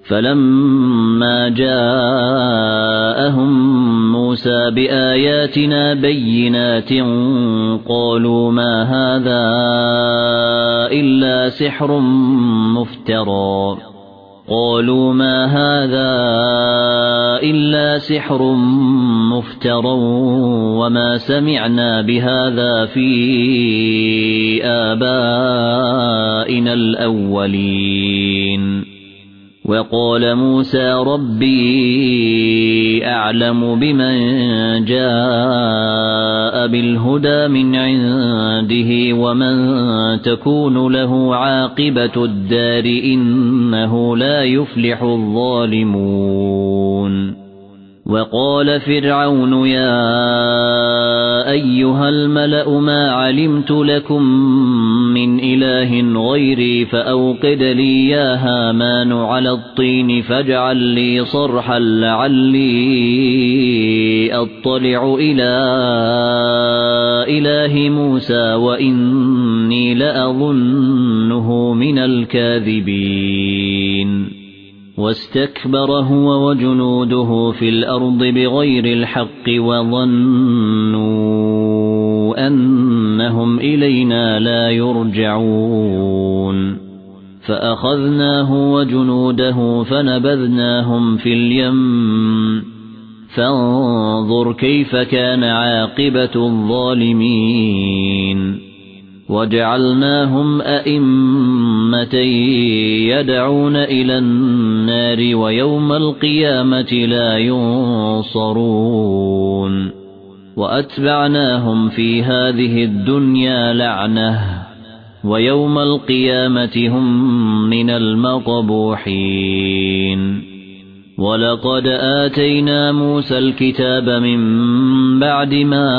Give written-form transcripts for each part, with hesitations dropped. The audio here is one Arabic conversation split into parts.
فلما جاءهم موسى بآياتنا بينات قالوا ما هذا إلا سحر مفترى وما سمعنا بهذا في آبائنا الأولين. وقال موسى ربي أعلم بمن جاء بالهدى من عنده ومن تكون له عاقبة الدار إنه لا يفلح الظالمون. وقال فرعون يا أيها الملأ ما علمت لكم من إله غيري فأوقد لي يا هامان على الطين فاجعل لي صرحا لعلي أطلع إلى إله موسى وإني لأظنه من الكاذبين. واستكبر هو وجنوده في الأرض بغير الحق وظنوا أنهم إلينا لا يرجعون. فأخذناه وجنوده فنبذناهم في اليم فانظر كيف كان عاقبة الظالمين. وجعلناهم أئمة يدعون إلى النار ويوم القيامة لا ينصرون. وأتبعناهم في هذه الدنيا لعنة ويوم القيامة هم من المقبوحين. ولقد آتينا موسى الكتاب من بعد ما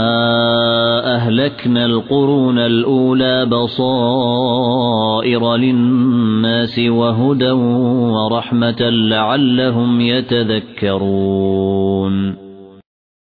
أهلكنا القرون الأولى بصائر للناس وهدى ورحمة لعلهم يتذكرون.